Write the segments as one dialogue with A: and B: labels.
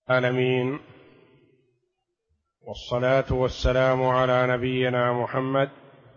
A: العالمين، والصلاة والسلام على نبينا محمد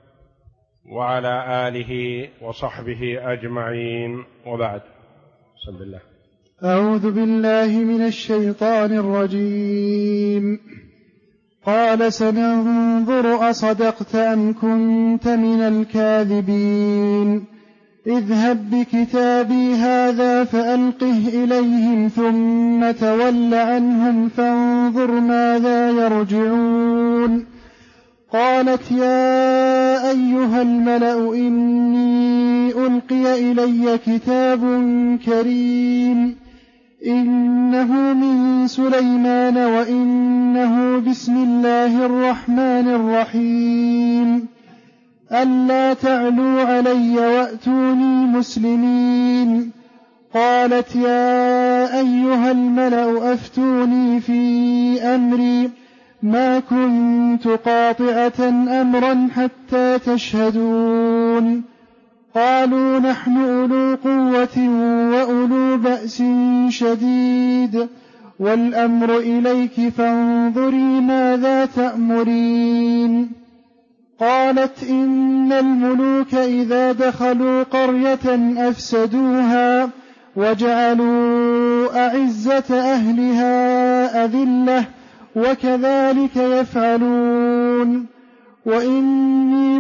A: وعلى آله وصحبه أجمعين، وبعد. بسم الله.
B: أعوذ بالله من الشيطان الرجيم. قال: سننظر أصدقت أم كنت من الكاذبين. اذهب بكتابي هذا فألقه إليهم ثم تول عنهم فانظر ماذا يرجعون. قالت: يا أيها الملأ إني ألقي إلي كتاب كريم إنه من سليمان وإنه بسم الله الرحمن الرحيم ألا تعلوا علي وأتوني مسلمين. قالت: يا أيها الملأ أفتوني في أمري ما كنت قاطعة أمرا حتى تشهدون. قالوا: نحن أولو قوة وأولو بأس شديد والأمر إليك فانظري ماذا تأمرين. قالت: إن الملوك إذا دخلوا قرية أفسدوها وجعلوا أعزة أهلها أذلة وكذلك يفعلون. وإني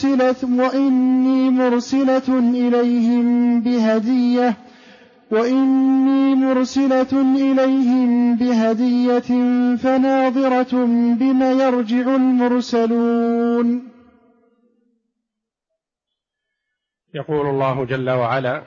B: مرسلة إليهم بهدية فناظرة بما يرجع المرسلون.
A: يقول الله جل وعلا: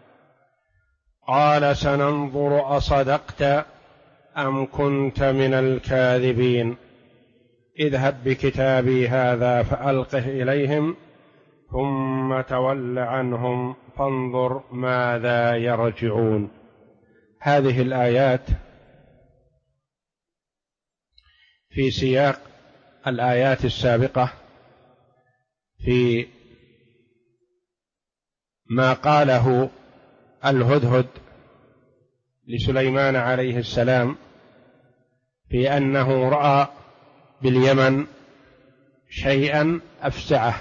A: قال: سننظر أصدقت أم كنت من الكاذبين. اذهب بكتابي هذا فألقه إليهم ثم تول عنهم فانظر ماذا يرجعون. هذه الآيات في سياق الآيات السابقة في ما قاله الهدهد لسليمان عليه السلام في أنه رأى باليمن شيئا أفزعه،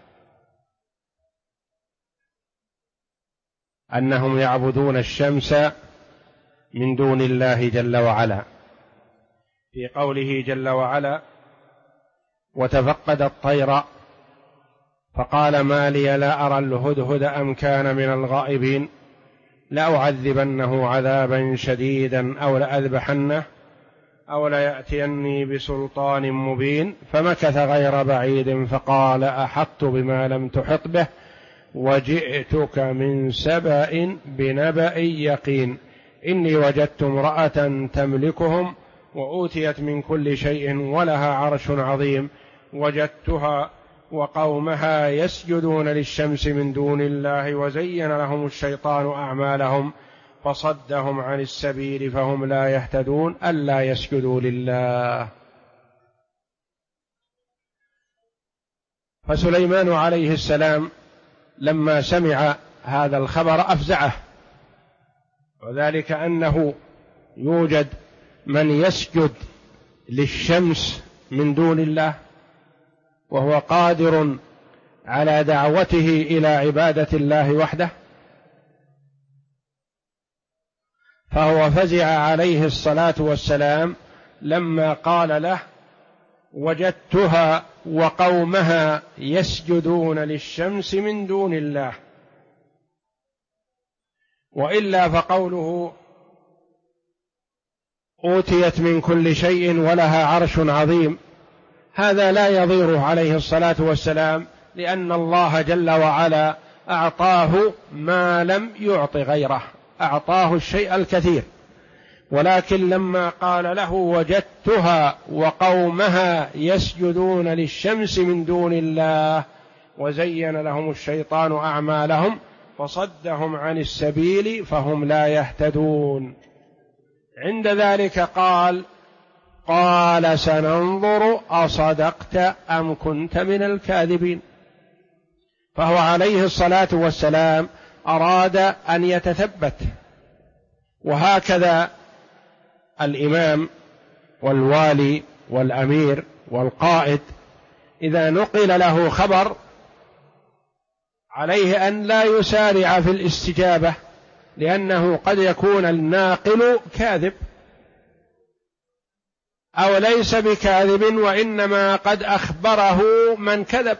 A: أنهم يعبدون الشمس من دون الله جل وعلا، في قوله جل وعلا: وتفقد الطير فقال ما لي لا أرى الهدهد أم كان من الغائبين لأعذبنه عذابا شديدا أو لأذبحنه أو ليأتيني بسلطان مبين. فمكث غير بعيد فقال أحطت بما لم تحط به وجئتك من سبأ بنبأ يقين إني وجدت امرأة تملكهم وأوتيت من كل شيء ولها عرش عظيم وجدتها وقومها يسجدون للشمس من دون الله وزين لهم الشيطان أعمالهم فصدهم عن السبيل فهم لا يهتدون ألا يسجدوا لله. فسليمان عليه السلام لما سمع هذا الخبر أفزعه، وذلك أنه يوجد من يسجد للشمس من دون الله وهو قادر على دعوته إلى عبادة الله وحده. فهو فزع عليه الصلاة والسلام لما قال له: وجدتها وقومها يسجدون للشمس من دون الله. وإلا فقوله أوتيت من كل شيء ولها عرش عظيم هذا لا يضيره عليه الصلاة والسلام، لأن الله جل وعلا أعطاه ما لم يعط غيره، أعطاه الشيء الكثير. ولكن لما قال له وجدتها وقومها يسجدون للشمس من دون الله وزين لهم الشيطان أعمالهم فصدهم عن السبيل فهم لا يهتدون، عند ذلك قال سننظر أصدقت أم كنت من الكاذبين. فهو عليه الصلاة والسلام أراد أن يتثبت، وهكذا الإمام والوالي والأمير والقائد إذا نقل له خبر عليه أن لا يسارع في الاستجابة، لأنه قد يكون الناقل كاذب أو ليس بكاذب وإنما قد أخبره من كذب،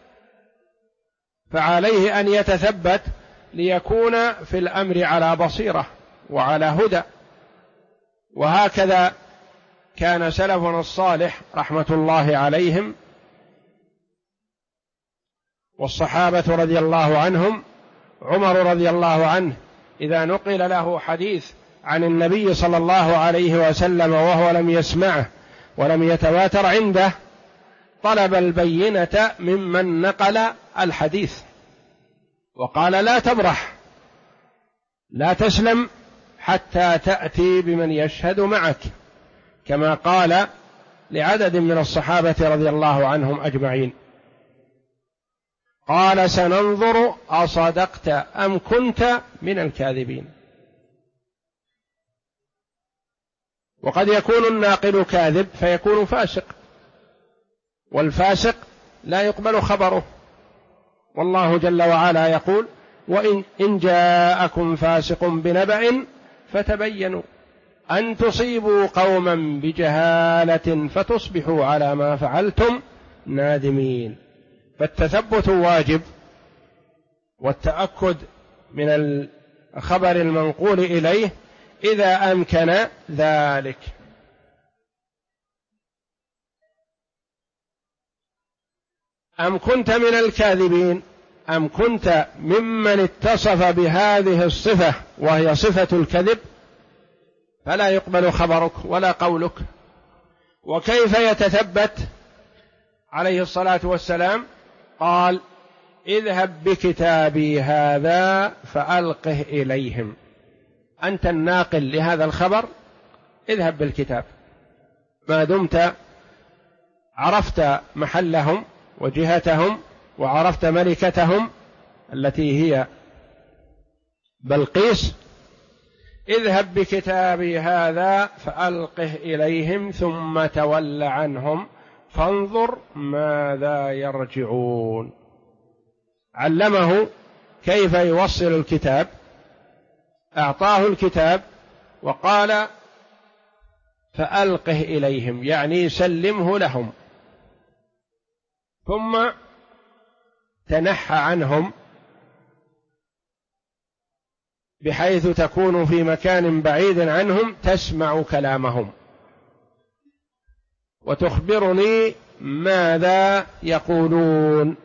A: فعليه أن يتثبت ليكون في الأمر على بصيرة وعلى هدى. وهكذا كان سلفنا الصالح رحمة الله عليهم والصحابة رضي الله عنهم. عمر رضي الله عنه إذا نقل له حديث عن النبي صلى الله عليه وسلم وهو لم يسمعه ولم يتواتر عنده طلب البينة ممن نقل الحديث وقال: لا تبرح، لا تسلم حتى تأتي بمن يشهد معك، كما قال لعدد من الصحابة رضي الله عنهم أجمعين. قال: سننظر أصدقت أم كنت من الكاذبين. وقد يكون الناقل كاذب فيكون فاسق، والفاسق لا يقبل خبره، والله جل وعلا يقول: وإن جاءكم فاسق بنبأ فتبينوا أن تصيبوا قوما بجهالة فتصبحوا على ما فعلتم نادمين. فالتثبت واجب، والتأكد من الخبر المنقول إليه إذا أمكن ذلك. أم كنت من الكاذبين أم كنت ممن اتصف بهذه الصفة وهي صفة الكذب، فلا يقبل خبرك ولا قولك. وكيف يتثبت عليه الصلاة والسلام؟ قال: اذهب بكتابي هذا فألقه إليهم. أنت الناقل لهذا الخبر، اذهب بالكتاب، ما دمت عرفت محلهم وجهتهم وعرفت ملكتهم التي هي بلقيس. اذهب بكتابي هذا فألقه إليهم ثم تول عنهم فانظر ماذا يرجعون. علمه كيف يوصل الكتاب، أعطاه الكتاب وقال: فألقه إليهم، يعني سلمه لهم، ثم تنحى عنهم بحيث تكون في مكان بعيد عنهم تسمع كلامهم وتخبرني ماذا يقولون.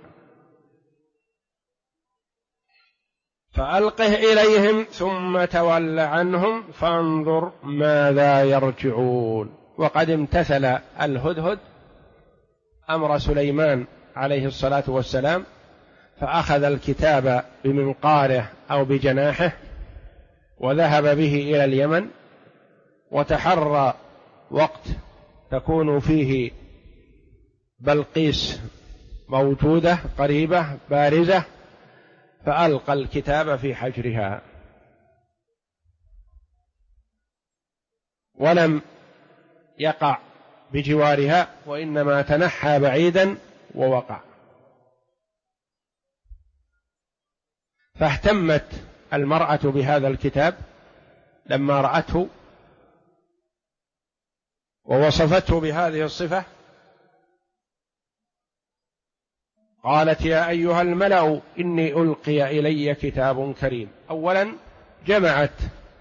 A: فألقه إليهم ثم تول عنهم فانظر ماذا يرجعون. وقد امتثل الهدهد أمر سليمان عليه الصلاة والسلام، فأخذ الكتاب بمنقاره أو بجناحه وذهب به إلى اليمن، وتحرى وقت تكون فيه بلقيس موجودة قريبة بارزة، فألقى الكتاب في حجرها ولم يقع بجوارها، وإنما تنحى بعيدا ووقع. فاهتمت المرأة بهذا الكتاب لما رأته ووصفته بهذه الصفة، قالت: يا أيها الملأ إني ألقي إلي كتاب كريم. أولا جمعت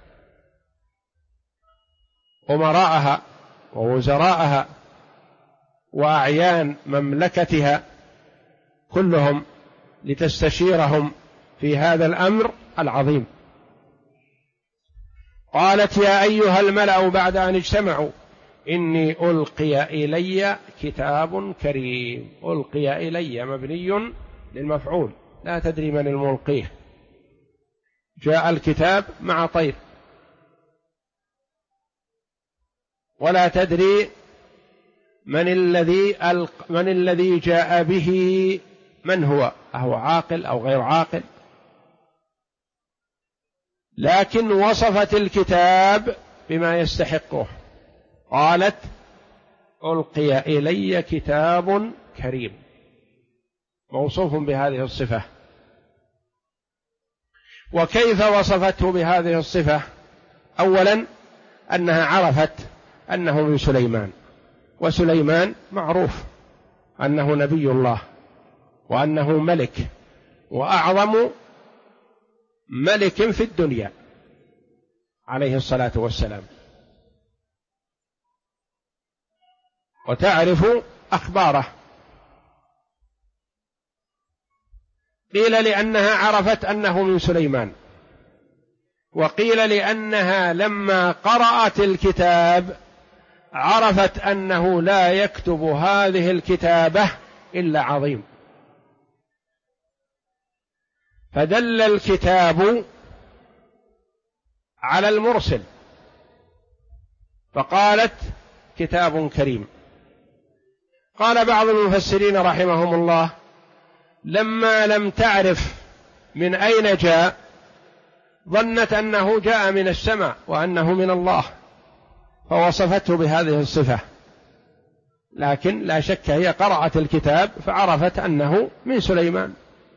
A: أمراءها ووزراءها وأعيان مملكتها كلهم لتستشيرهم في هذا الأمر العظيم. قالت: يا أيها الملأ بعد أن اجتمعوا إني ألقي إلي كتاب كريم. ألقي إلي مبني للمفعول، لا تدري من الملقيه، جاء الكتاب مع طير ولا تدري من الذي جاء به، من هو، أهو عاقل أو غير عاقل. لكن وصفت الكتاب بما يستحقه قالت ألقي إلي كتاب كريم، موصوف بهذه الصفة. وكيف وصفته بهذه الصفة؟ أولا أنها عرفت أنه من سليمان، وسليمان معروف أنه نبي الله وأنه ملك، وأعظم ملك في الدنيا عليه الصلاة والسلام، وتعرف أخباره. قيل لأنها عرفت أنه من سليمان، وقيل لأنها لما قرأت الكتاب عرفت أنه لا يكتب هذه الكتابة إلا عظيم، فدل الكتاب على المرسل، فقالت كتاب كريم. قال بعض المفسرين رحمهم الله لما لم تعرف من أين جاء ظنت أنه جاء من السماء وأنه من الله، فوصفته بهذه الصفة، لكن لا شك هي قرأت الكتاب فعرفت أنه من سليمان.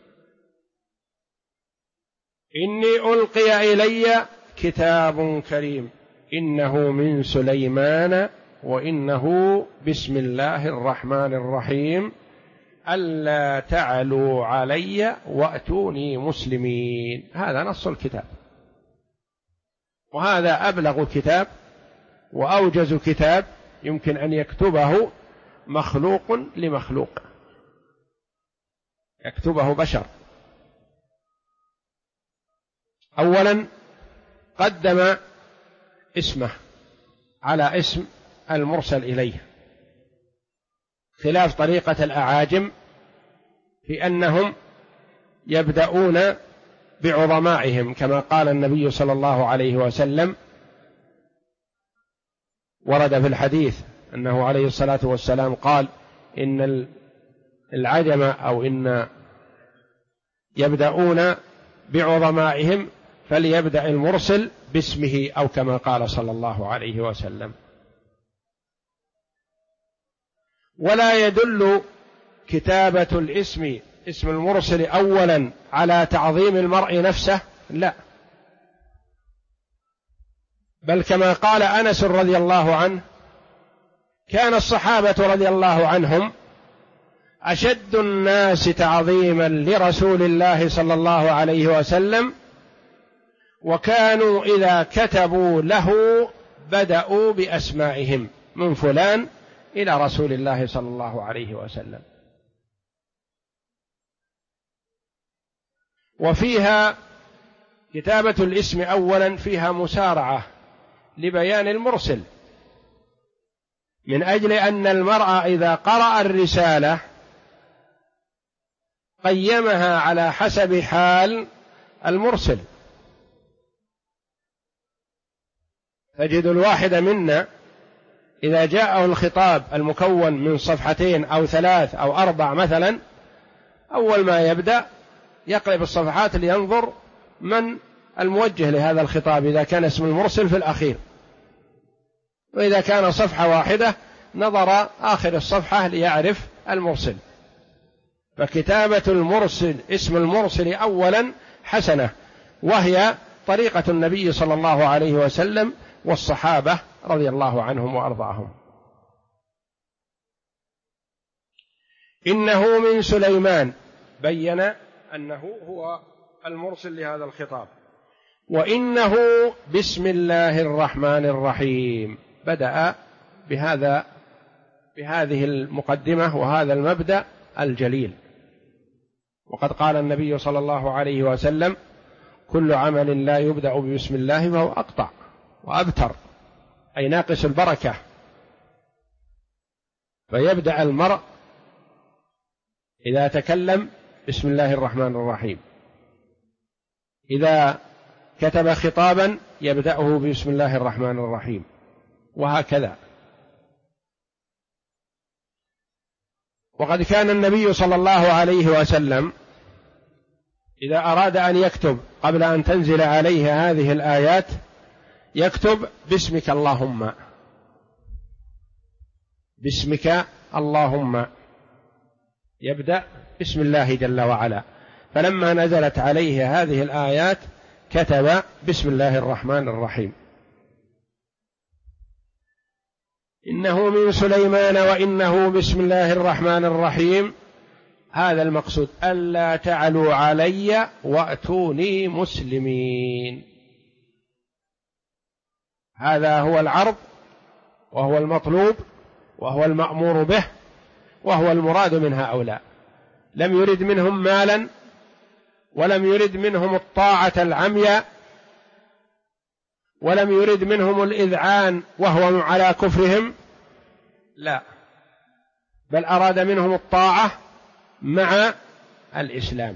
A: إني ألقي إلي كتاب كريم إنه من سليمان وإنه بسم الله الرحمن الرحيم ألا تعلوا علي وأتوني مسلمين. هذا نص الكتاب، وهذا أبلغ كتاب وأوجز كتاب يمكن أن يكتبه مخلوق لمخلوق، يكتبه بشر. أولا قدم اسمه على اسم المرسل إليه، خلاف طريقة الأعاجم في أنهم يبدأون بعظمائهم، كما قال النبي صلى الله عليه وسلم، ورد في الحديث أنه عليه الصلاة والسلام قال إن العجم أو إن يبدأون بعظمائهم فليبدأ المرسل باسمه، أو كما قال صلى الله عليه وسلم. ولا يدل كتابة الاسم اسم المرسل أولا على تعظيم المرء نفسه، لا، بل كما قال أنس رضي الله عنه كان الصحابة رضي الله عنهم أشد الناس تعظيما لرسول الله صلى الله عليه وسلم، وكانوا إذا كتبوا له بدأوا بأسمائهم من فلان إلى رسول الله صلى الله عليه وسلم. وفيها كتابة الاسم أولا فيها مسارعة لبيان المرسل، من أجل أن المرء إذا قرأ الرسالة قيمها على حسب حال المرسل. تجد الواحد منا إذا جاءه الخطاب المكون من صفحتين أو 3 أو 4 مثلا، أول ما يبدأ يقلب الصفحات لينظر من الموجه لهذا الخطاب، إذا كان اسم المرسل في الأخير، وإذا كان صفحة واحدة نظر آخر الصفحة ليعرف المرسل. فكتابة المرسل اسم المرسل أولا حسنة، وهي طريقة النبي صلى الله عليه وسلم والصحابة رضي الله عنهم وأرضاهم. إنه من سليمان، بين أنه هو المرسل لهذا الخطاب. وإنه بسم الله الرحمن الرحيم، بدأ بهذه المقدمة وهذا المبدأ الجليل. وقد قال النبي صلى الله عليه وسلم كل عمل لا يبدأ بسم الله فهو أقطع وأبتر، أي ناقص البركة. فيبدأ المرء إذا تكلم بسم الله الرحمن الرحيم، إذا كتب خطابا يبدأه بسم الله الرحمن الرحيم، وهكذا. وقد كان النبي صلى الله عليه وسلم إذا أراد أن يكتب قبل أن تنزل عليه هذه الآيات يكتب باسمك اللهم، باسمك اللهم، يبدأ بسم الله جل وعلا. فلما نزلت عليه هذه الآيات كتب بسم الله الرحمن الرحيم. إنه من سليمان وإنه بسم الله الرحمن الرحيم، هذا المقصود، ألا تعلوا علي وأتوني مسلمين. هذا هو العرض، وهو المطلوب، وهو المأمور به، وهو المراد من هؤلاء. لم يرد منهم مالا، ولم يرد منهم الطاعة العمياء، ولم يرد منهم الإذعان وهو على كفرهم، لا، بل أراد منهم الطاعة مع الإسلام.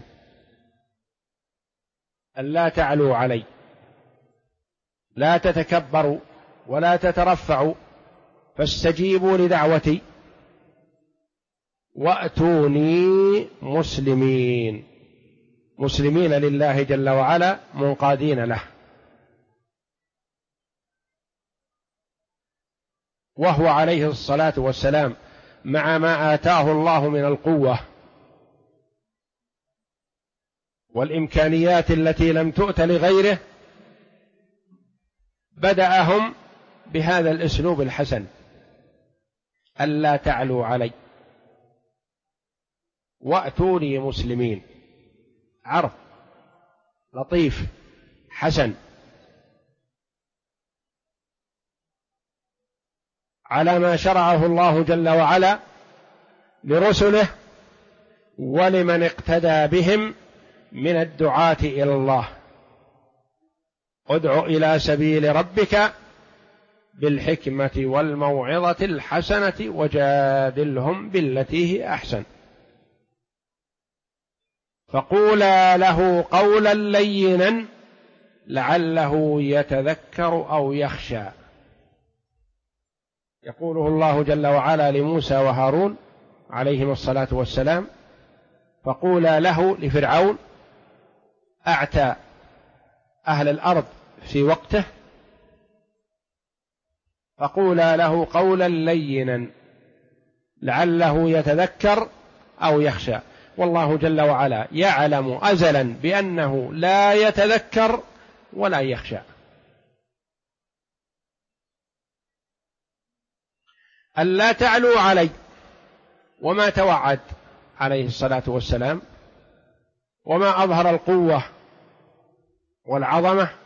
A: ألا تعلوا علي، لا تتكبروا ولا تترفعوا، فاستجيبوا لدعوتي وأتوني مسلمين، مسلمين لله جل وعلا، منقادين له. وهو عليه الصلاة والسلام مع ما آتاه الله من القوة والإمكانيات التي لم تؤت لغيره، بدأهم بهذا الأسلوب الحسن: ألا تعلوا علي وأتوني مسلمين. عرض لطيف حسن على ما شرعه الله جل وعلا لرسله ولمن اقتدى بهم من الدعاة إلى الله. ادع إلى سبيل ربك بالحكمة والموعظة الحسنة وجادلهم بالتي هي أحسن، فقولا له قولا لينا لعله يتذكر أو يخشى. يقوله الله جل وعلا لموسى وهارون عليهما الصلاة والسلام: فقولا له، لفرعون أعتى أهل الأرض في وقته، فقولا له قولا لينا لعله يتذكر أو يخشى. والله جل وعلا يعلم أزلا بأنه لا يتذكر ولا يخشى. ألا تعلوا علي، وما توعد عليه الصلاة والسلام، وما أظهر القوة والعظمة،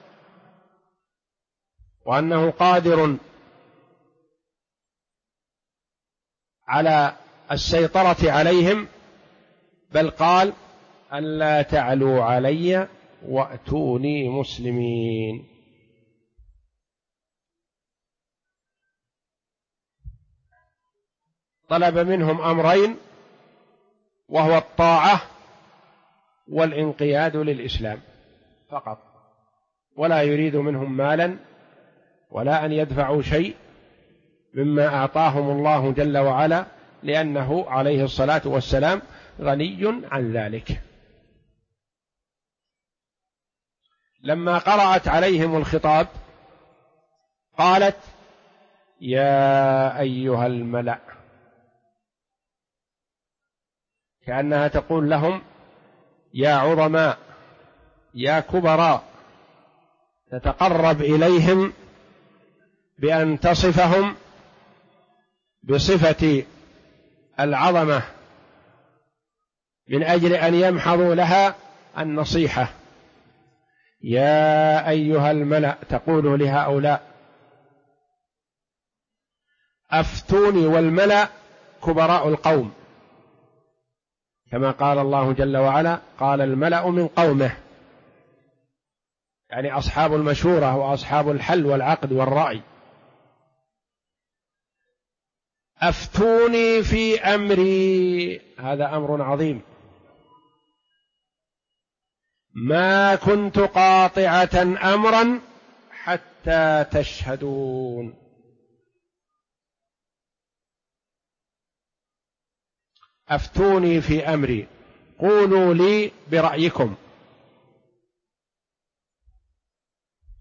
A: وأنه قادر على السيطرة عليهم، بل قال: ألا تعلوا علي وأتوني مسلمين. طلب منهم أمرين، وهو الطاعة والانقياد للإسلام فقط، ولا يريد منهم مالا ولا أن يدفعوا شيء مما أعطاهم الله جل وعلا، لأنه عليه الصلاة والسلام غني عن ذلك. لما قرأت عليهم الخطاب قالت: يا أيها الملأ، كأنها تقول لهم: يا عظماء، يا كبراء، تتقرب إليهم بأن تصفهم بصفة العظمة من أجل أن يمحضوا لها النصيحة. يا أيها الملأ، تقول لهؤلاء: أفتوني. والملأ كبراء القوم، كما قال الله جل وعلا: قال الملأ من قومه، يعني أصحاب المشورة وأصحاب الحل والعقد والرأي. أفتوني في أمري، هذا أمر عظيم، ما كنت قاطعة أمرا حتى تشهدون. أفتوني في أمري، قولوا لي برأيكم.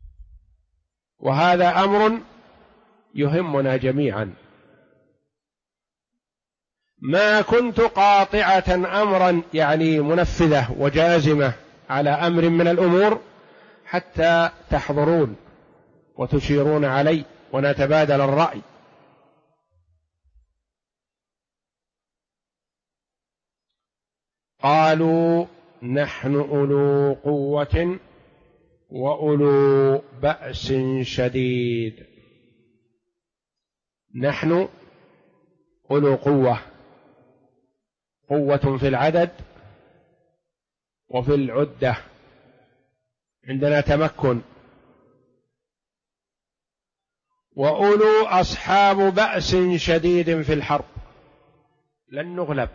A: وهذا أمر يهمنا جميعا، ما كنت قاطعة أمرا يعني منفذة وجازمة على أمر من الأمور حتى تحضرون وتشيرون علي ونتبادل الرأي. قالوا نحن أولو قوة وأولو بأس شديد. نحن أولو قوة، قوة في العدد وفي العدة، عندنا تمكن، وأولو أصحاب بأس شديد في الحرب، لن نغلب.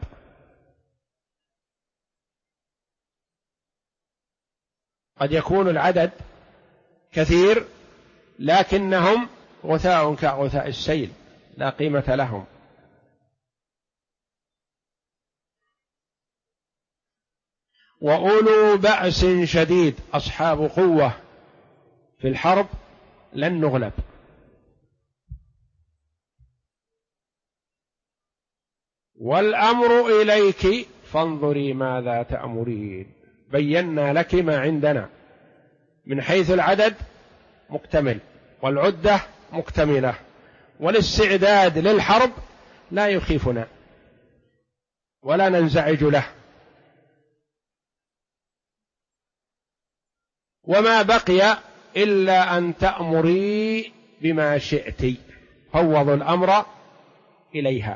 A: قد يكون العدد كثير لكنهم غثاء كغثاء السيل لا قيمة لهم. وأولو بأس شديد، أصحاب قوة في الحرب لن نغلب. والأمر إليك فانظري ماذا تأمرين. بينا لك ما عندنا من حيث العدد مكتمل والعدة مكتملة، والاستعداد للحرب لا يخيفنا ولا ننزعج له. وما بقي إلا أن تأمري بما شئت. فوضوا الأمر إليها.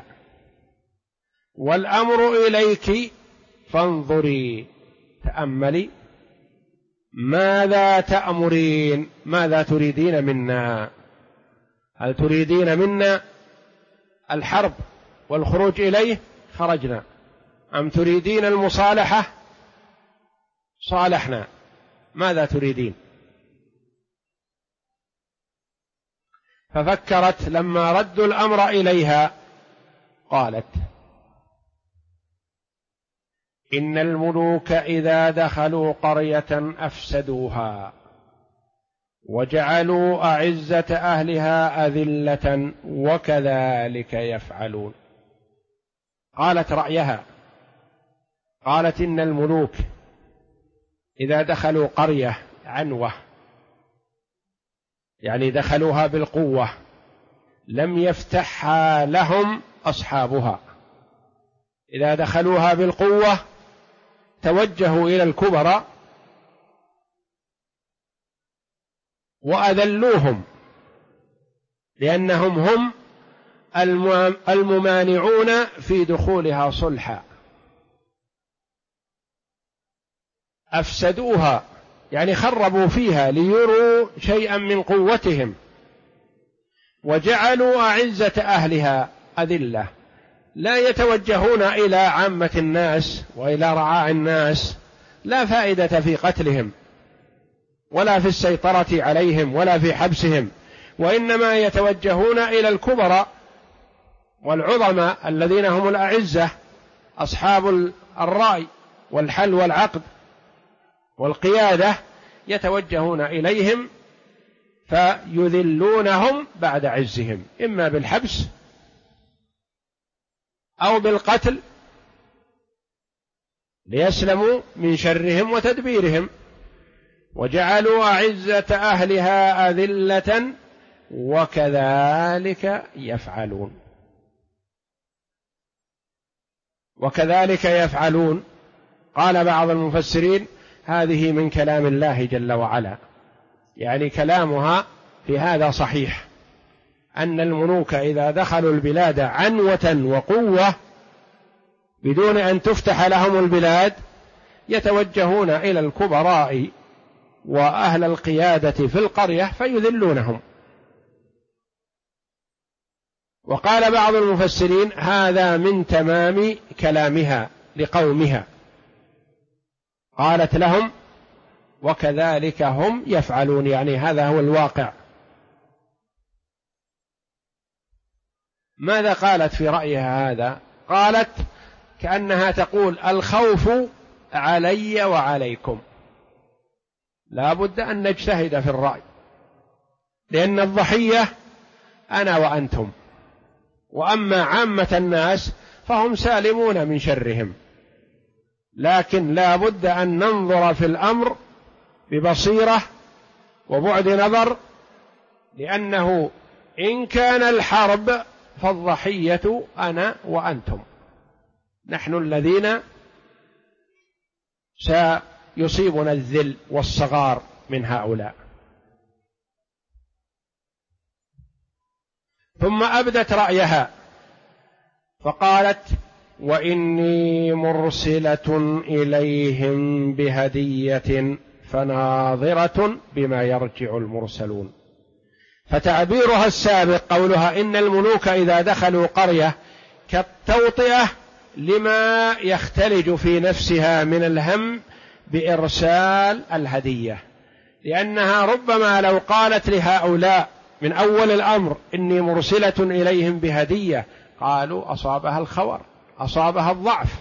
A: والأمر إليك فانظري، تأملي ماذا تأمرين، ماذا تريدين منا؟ هل تريدين منا الحرب والخروج إليه؟ خرجنا. أم تريدين المصالحة؟ صالحنا. ماذا تريدين؟ ففكرت لما ردوا الأمر إليها قالت إن الملوك إذا دخلوا قرية أفسدوها وجعلوا أعزة أهلها أذلة وكذلك يفعلون. قالت رأيها، قالت إن الملوك إذا دخلوا قرية عنوة، يعني دخلوها بالقوة، لم يفتحها لهم أصحابها. إذا دخلوها بالقوة توجهوا إلى الكبراء وأذلوهم، لأنهم هم الممانعون في دخولها صلحا. أفسدوها يعني خربوا فيها ليروا شيئا من قوتهم، وجعلوا أعزة أهلها أذلة، لا يتوجهون إلى عامة الناس وإلى رعاع الناس، لا فائدة في قتلهم ولا في السيطرة عليهم ولا في حبسهم، وإنما يتوجهون إلى الكبراء والعظماء الذين هم الأعزة أصحاب الرأي والحل والعقد والقيادة، يتوجهون إليهم فيذلونهم بعد عزهم، إما بالحبس أو بالقتل ليسلموا من شرهم وتدبيرهم. وجعلوا أعزة أهلها أذلة وكذلك يفعلون. وكذلك يفعلون، قال بعض المفسرين هذه من كلام الله جل وعلا، يعني كلامها في هذا صحيح، أن الملوك إذا دخلوا البلاد عنوة وقوة بدون أن تفتح لهم البلاد يتوجهون إلى الكبراء وأهل القيادة في القرية فيذلونهم. وقال بعض المفسرين هذا من تمام كلامها لقومها، قالت لهم وكذلك هم يفعلون، يعني هذا هو الواقع. ماذا قالت في رأيها هذا؟ قالت كأنها تقول الخوف علي وعليكم، لا بد أن نجتهد في الرأي، لأن الضحية أنا وأنتم، وأما عامة الناس فهم سالمون من شرهم، لكن لا بد أن ننظر في الأمر ببصيرة وبعد نظر، لأنه إن كان الحرب فالضحية أنا وأنتم، نحن الذين سيصيبنا الذل والصغار من هؤلاء. ثم أبدت رأيها فقالت: وإني مرسلة إليهم بهدية فناظرة بما يرجع المرسلون. فتعبيرها السابق قولها إن الملوك إذا دخلوا قرية كالتوطئة لما يختلج في نفسها من الهم بإرسال الهدية، لأنها ربما لو قالت لهؤلاء من أول الأمر إني مرسلة إليهم بهدية قالوا أصابها الخور، أصابها الضعف،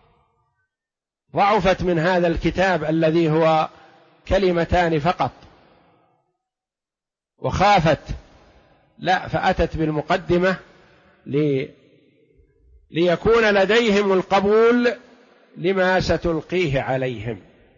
A: ضعفت من هذا الكتاب الذي هو كلمتان فقط وخافت، لا، فأتت بالمقدمة ليكون لديهم القبول لما ستلقيه عليهم.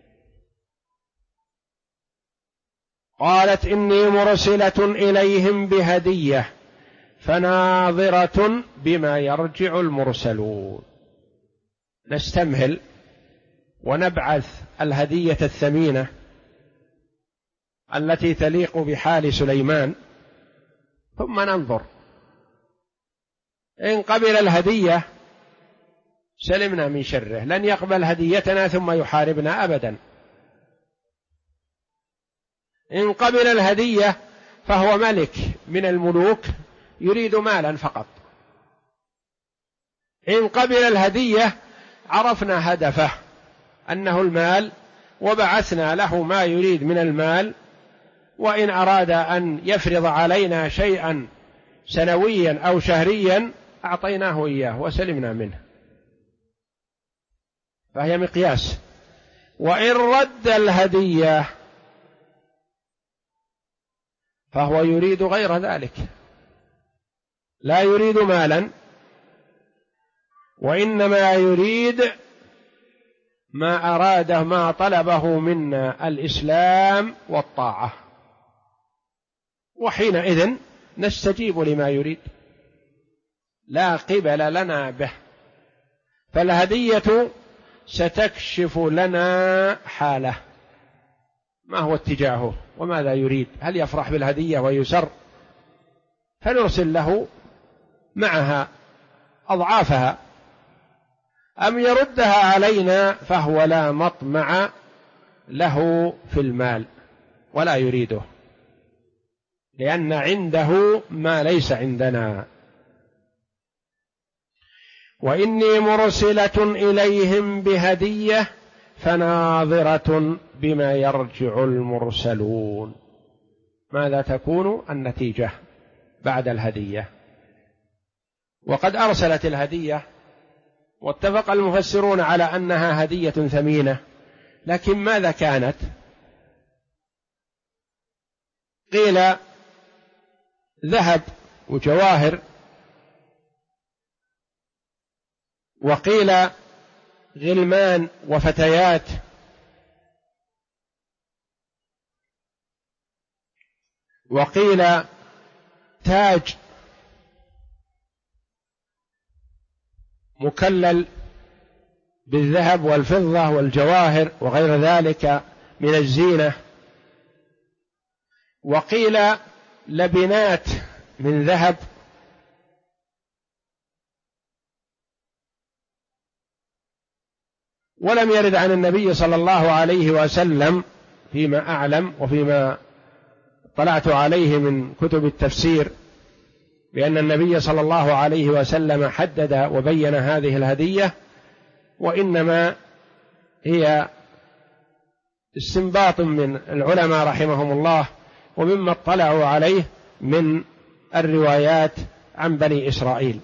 A: قالت: إني مرسلة إليهم بهدية فناظرة بما يرجع المرسلون. نستمهل ونبعث الهدية الثمينة التي تليق بحال سليمان، ثم ننظر، إن قبل الهدية سلمنا من شره، لن يقبل هديتنا ثم يحاربنا أبدا. إن قبل الهدية فهو ملك من الملوك يريد مالا فقط. إن قبل الهدية عرفنا هدفه أنه المال وبعثنا له ما يريد من المال، وإن أراد أن يفرض علينا شيئا سنويا أو شهريا أعطيناه إياه وسلمنا منه، فهي مقياس. وإن رد الهدية فهو يريد غير ذلك، لا يريد مالا، وإنما يريد ما أراده ما طلبه منا الإسلام والطاعة، وحينئذ نستجيب لما يريد، لا قبل لنا به. فالهدية ستكشف لنا حاله، ما هو اتجاهه وماذا يريد، هل يفرح بالهدية ويسر فنرسل له معها أضعافها، أم يردها علينا فهو لا مطمع له في المال ولا يريده، لأن عنده ما ليس عندنا. وإني مرسلة إليهم بهدية فناظرة بما يرجع المرسلون. ماذا تكون النتيجة بعد الهدية؟ وقد أرسلت الهدية، واتفق المفسرون على أنها هدية ثمينة، لكن ماذا كانت؟ قيل ذهب وجواهر، وقيل غلمان وفتيات، وقيل تاج مكلل بالذهب والفضة والجواهر وغير ذلك من الزينة، وقيل لبنات من ذهب، ولم يرد عن النبي صلى الله عليه وسلم فيما أعلم وفيما طلعت عليه من كتب التفسير بأن النبي صلى الله عليه وسلم حدد وبين هذه الهدية، وإنما هي استنباط من العلماء رحمهم الله ومما اطلعوا عليه من الروايات عن بني إسرائيل.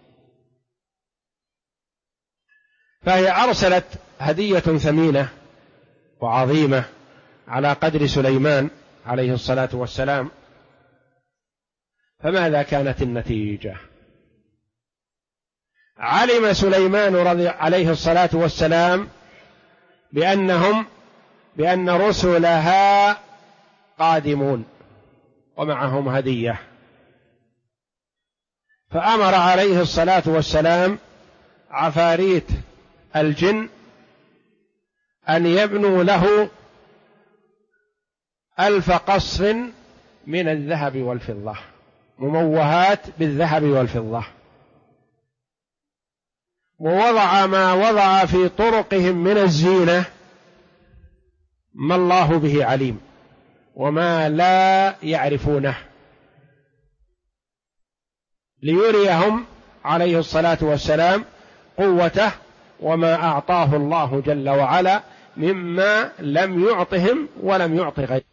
A: فهي أرسلت هدية ثمينة وعظيمة على قدر سليمان عليه الصلاة والسلام، فماذا كانت النتيجة؟ علم سليمان عليه الصلاة والسلام بأن رسلها قادمون ومعهم هدية، فأمر عليه الصلاة والسلام عفاريت الجن أن يبنوا له 1000 قصر من الذهب والفضة، مموهات بالذهب والفضة، ووضع ما وضع في طرقهم من الزينة ما الله به عليم وما لا يعرفونه، ليريهم عليه الصلاة والسلام قوته وما أعطاه الله جل وعلا مما لم يعطهم ولم يعط غيره.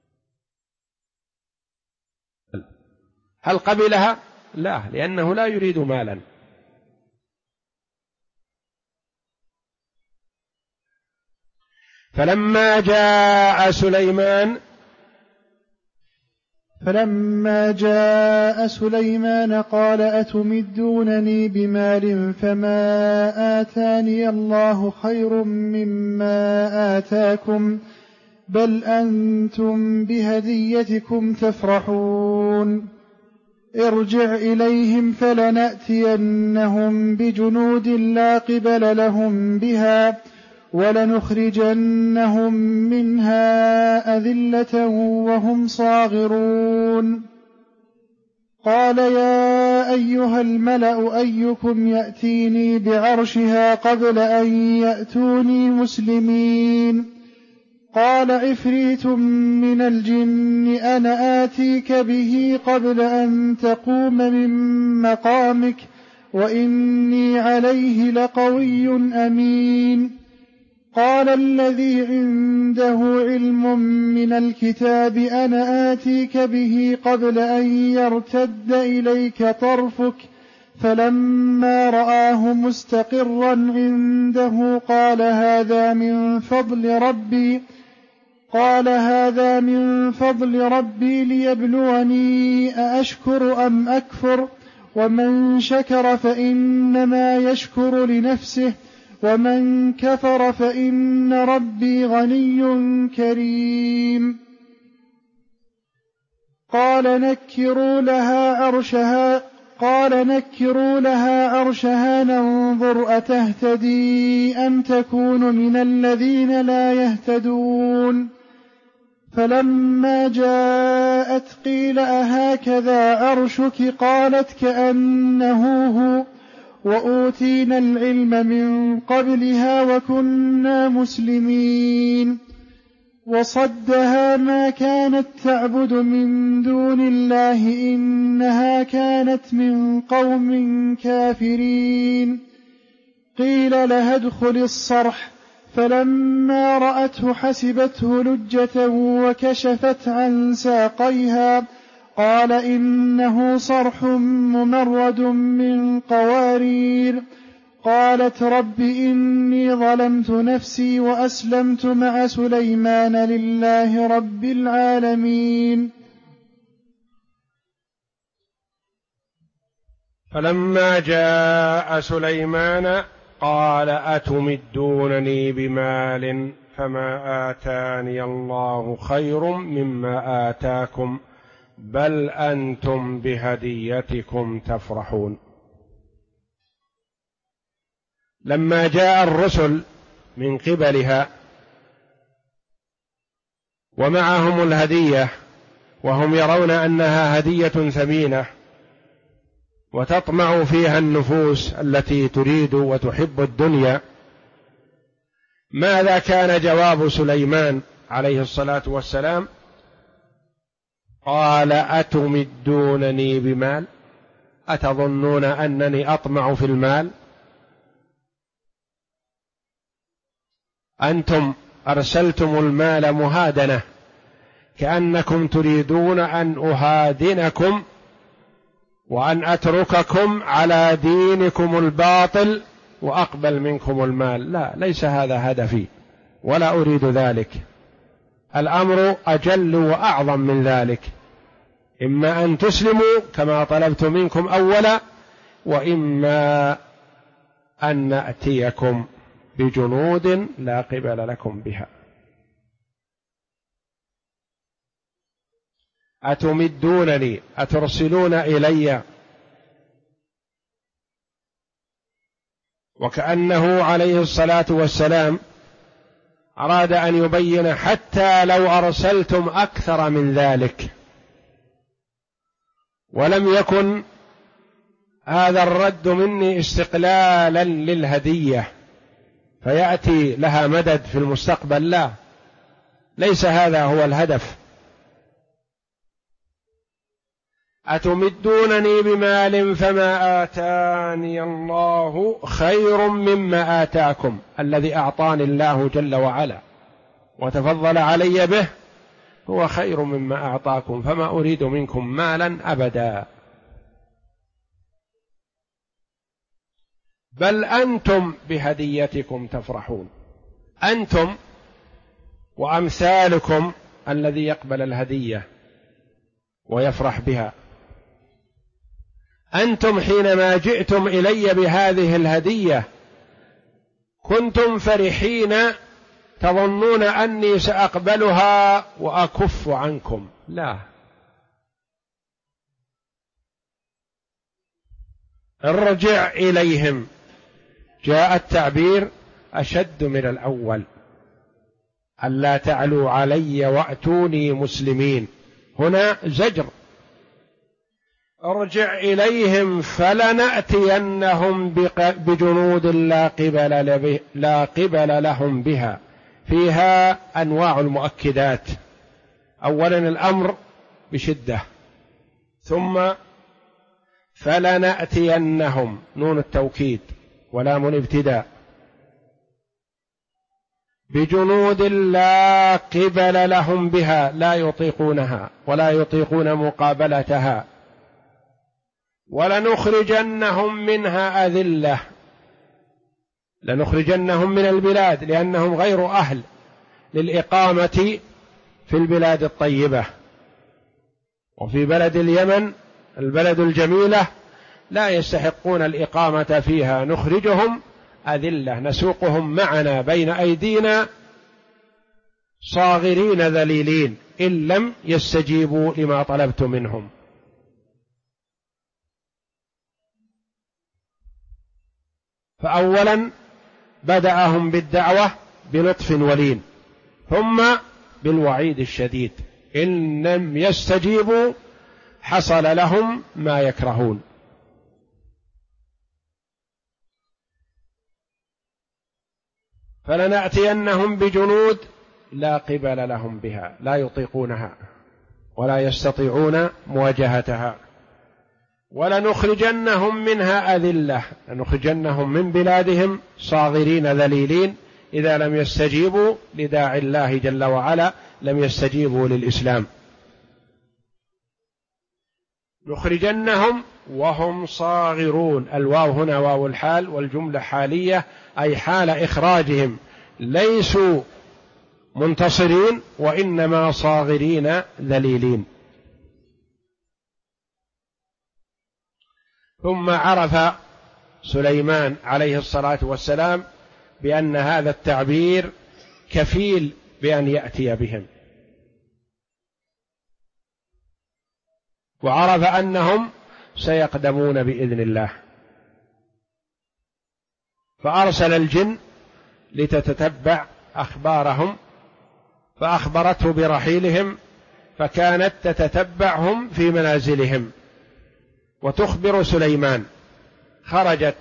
A: هل قبلها؟ لا، لأنه لا يريد مالا. فلما
B: جاء سليمان قال أتمدونني بمال فما آتاني الله خير مما آتاكم بل أنتم بهديتكم تفرحون ارجع إليهم فلنأتينهم بجنود لا قبل لهم بها ولنخرجنهم منها أذلة وهم صاغرون. قال يا أيها الملأ أيكم يأتيني بعرشها قبل أن يأتوني مسلمين؟ قال عفريت من الجن أنا آتيك به قبل أن تقوم من مقامك وإني عليه لقوي أمين. قال الذي عنده علم من الكتاب أنا آتيك به قبل أن يرتد إليك طرفك فلما رآه مستقرا عنده قال هذا من فضل ربي ليبلوني أأشكر أم أكفر ومن شكر فإنما يشكر لنفسه ومن كفر فإن ربي غني كريم. قال نكروا لها عرشها ننظر أتهتدي أم تكون من الذين لا يهتدون. فلما جاءت قيل أهكذا عرشك قالت كأنه هو وأوتينا العلم من قبلها وكنا مسلمين. وصدها ما كانت تعبد من دون الله إنها كانت من قوم كافرين. قيل لها ادخل الصرح فلما رأته حسبته لجة وكشفت عن ساقيها قال إنه صرح ممرد من قوارير. قالت رب إني ظلمت نفسي وأسلمت مع سليمان لله رب العالمين.
A: فلما جاء سليمان قال أتمدونني بمال فما آتاني الله خير مما آتاكم بل أنتم بهديتكم تفرحون. لما جاء الرسل من قبلها ومعهم الهدية وهم يرون أنها هدية ثمينة وتطمع فيها النفوس التي تريد وتحب الدنيا، ماذا كان جواب سليمان عليه الصلاة والسلام؟ قال أتمدونني بمال؟ أتظنون أنني أطمع في المال؟ أنتم أرسلتم المال مهادنة كأنكم تريدون أن أهادنكم وأن أترككم على دينكم الباطل وأقبل منكم المال. لا، ليس هذا هدفي ولا أريد ذلك. الأمر أجل وأعظم من ذلك، إما أن تسلموا كما طلبت منكم أولا وإما أن نأتيكم بجنود لا قبل لكم بها. أتمدونني، أترسلون إلي. وكأنه عليه الصلاة والسلام أراد أن يبين حتى لو أرسلتم أكثر من ذلك، ولم يكن هذا الرد مني استقلالا للهدية فيأتي لها مدد في المستقبل، لا، ليس هذا هو الهدف. أتمدونني بمال فما آتاني الله خير مما آتاكم، الذي أعطاني الله جل وعلا وتفضل علي به هو خير مما أعطاكم، فما أريد منكم مالا أبدا، بل أنتم بهديتكم تفرحون، أنتم وأمثالكم الذي يقبل الهدية ويفرح بها. أنتم حينما جئتم إلي بهذه الهدية كنتم فرحين تظنون أني سأقبلها وأكف عنكم، لا، ارجع إليهم. جاء التعبير أشد من الأول، ألا تعلوا علي وأتوني مسلمين، هنا زجر. ارجع إليهم فلنأتينهم بجنود لا قبل لهم بها. فيها أنواع المؤكدات، أولا الأمر بشدة، ثم فلنأتينهم نون التوكيد ولام الابتداء بجنود لا قبل لهم بها، لا يطيقونها ولا يطيقون مقابلتها. ولنخرجنهم منها أذلة، لنخرجنهم من البلاد لأنهم غير أهل للإقامة في البلاد الطيبة، وفي بلد اليمن البلد الجميلة لا يستحقون الإقامة فيها، نخرجهم أذلة، نسوقهم معنا بين أيدينا صاغرين ذليلين إن لم يستجيبوا لما طلبت منهم. فأولا بدأهم بالدعوة بلطف ولين، ثم بالوعيد الشديد، إن لم يستجيبوا حصل لهم ما يكرهون. فلنأتينهم بجنود لا قبل لهم بها، لا يطيقونها ولا يستطيعون مواجهتها. ولنخرجنهم منها أذلة، لنخرجنهم من بلادهم صاغرين ذليلين إذا لم يستجيبوا لداعي الله جل وعلا، لم يستجيبوا للإسلام. نخرجنهم وهم صاغرون، الواو هنا واو الحال والجملة حالية، أي حال إخراجهم، ليسوا منتصرين وإنما صاغرين ذليلين. ثم عرف سليمان عليه الصلاة والسلام بأن هذا التعبير كفيل بأن يأتي بهم، وعرف أنهم سيقدمون بإذن الله، فأرسل الجن لتتتبع أخبارهم، فأخبرته برحيلهم، فكانت تتتبعهم في منازلهم وتخبر سليمان. خرجت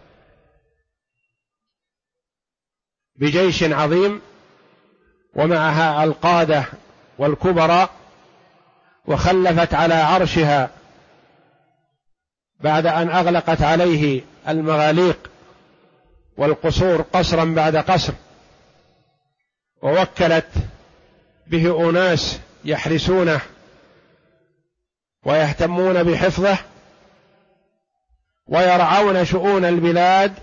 A: بجيش عظيم ومعها القادة والكبراء، وخلفت على عرشها بعد أن أغلقت عليه المغاليق والقصور قصرا بعد قصر، ووكلت به أناس يحرسونه ويهتمون بحفظه ويرعون شؤون البلاد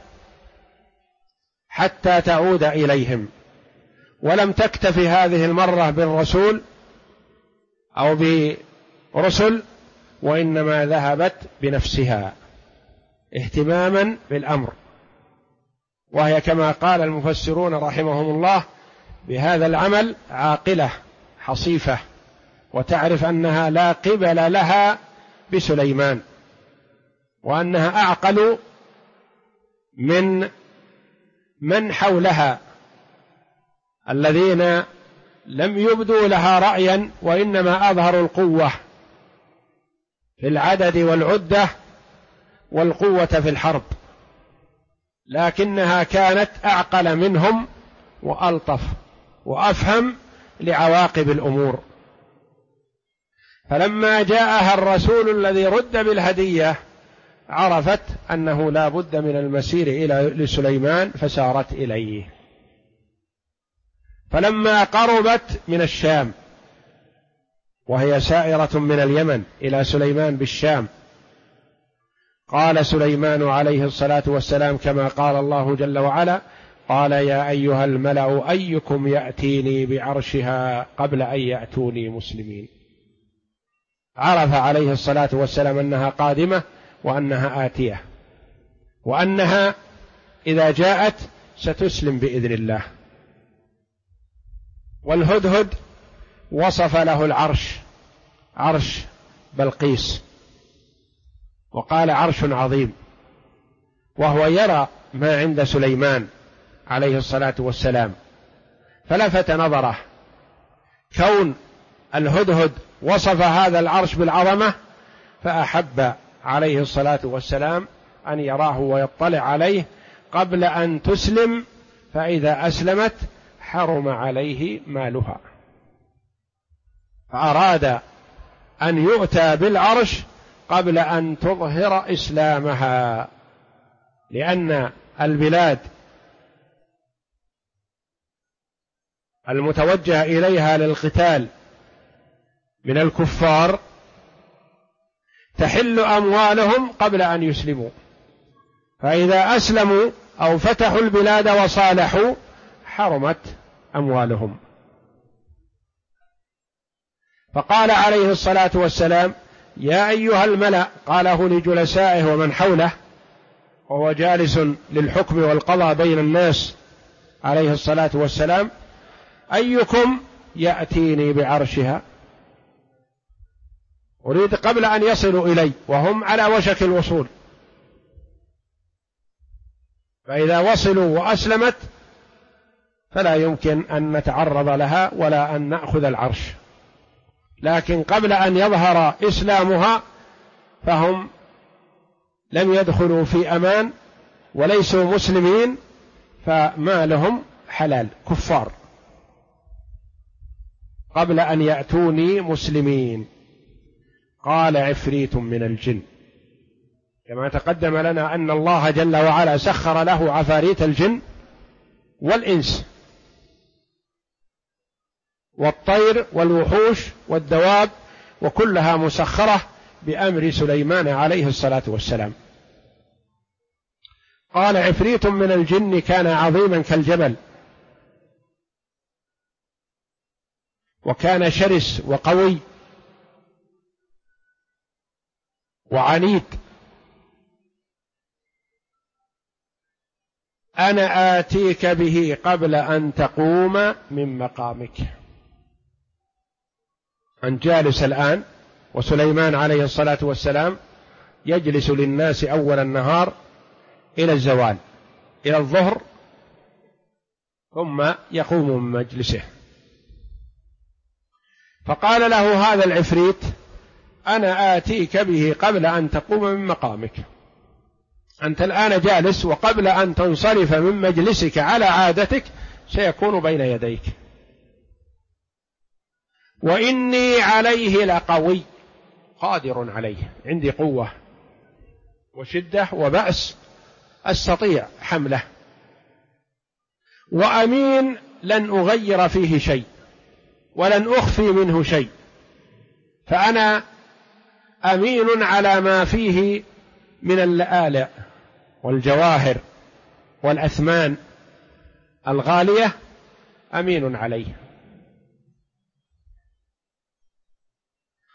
A: حتى تعود إليهم. ولم تكتفي هذه المرة بالرسول أو برسل، وإنما ذهبت بنفسها اهتماما بالأمر، وهي كما قال المفسرون رحمهم الله بهذا العمل عاقلة حصيفة، وتعرف أنها لا قبل لها بسليمان، وأنها أعقل من حولها الذين لم يبدوا لها رأيا، وإنما أظهروا القوة في العدد والعدة والقوة في الحرب، لكنها كانت أعقل منهم وألطف وأفهم لعواقب الأمور. فلما جاءها الرسول الذي رد بالهدية عرفت أنه لا بد من المسير لسليمان، فسارت إليه. فلما قربت من الشام، وهي سائرة من اليمن إلى سليمان بالشام، قال سليمان عليه الصلاة والسلام كما قال الله جل وعلا: قال يا أيها الملأ أيكم يأتيني بعرشها قبل أن يأتوني مسلمين. عرف عليه الصلاة والسلام أنها قادمة، وأنها آتية، وأنها إذا جاءت ستسلم بإذن الله. والهدهد وصف له العرش، عرش بلقيس، وقال عرش عظيم، وهو يرى ما عند سليمان عليه الصلاة والسلام، فلفت نظره كون الهدهد وصف هذا العرش بالعظمة، فأحب عليه الصلاة والسلام أن يراه ويطلع عليه قبل أن تسلم، فإذا أسلمت حرم عليه مالها، فأراد أن يؤتى بالعرش قبل أن تظهر إسلامها، لأن البلاد المتوجه إليها للقتال من الكفار تحل أموالهم قبل أن يسلموا، فإذا أسلموا أو فتحوا البلاد وصالحوا حرمت أموالهم. فقال عليه الصلاة والسلام: يا أيها الملأ، قاله لجلسائه ومن حوله، وهو جالس للحكم والقضاء بين الناس عليه الصلاة والسلام: أيكم يأتيني بعرشها؟ أريد قبل أن يصلوا إلي وهم على وشك الوصول، فإذا وصلوا وأسلمت فلا يمكن أن نتعرض لها ولا أن نأخذ العرش، لكن قبل أن يظهر إسلامها فهم لم يدخلوا في أمان وليسوا مسلمين، فمالهم حلال كفار قبل أن يأتوني مسلمين. قال عفريت من الجن، كما تقدم لنا أن الله جل وعلا سخر له عفاريت الجن والإنس والطير والوحوش والدواب، وكلها مسخرة بأمر سليمان عليه الصلاة والسلام. قال عفريت من الجن كان عظيما كالجبل، وكان شرس وقوي وعنيد. أنا آتيك به قبل أن تقوم من مقامك. أنت جالس الآن، وسليمان عليه الصلاة والسلام يجلس للناس أول النهار إلى الزوال إلى الظهر، ثم يقوم من مجلسه. فقال له هذا العفريت: أنا آتيك به قبل أن تقوم من مقامك. أنت الآن جالس، وقبل أن تنصرف من مجلسك على عادتك سيكون بين يديك. وإني عليه لقوي، قادر عليه، عندي قوة وشدة وبأس أستطيع حمله، وأمين لن أغير فيه شيء ولن أخفي منه شيء، فأنا أمين على ما فيه من اللآلئ والجواهر والأثمان الغالية، أمين عليه.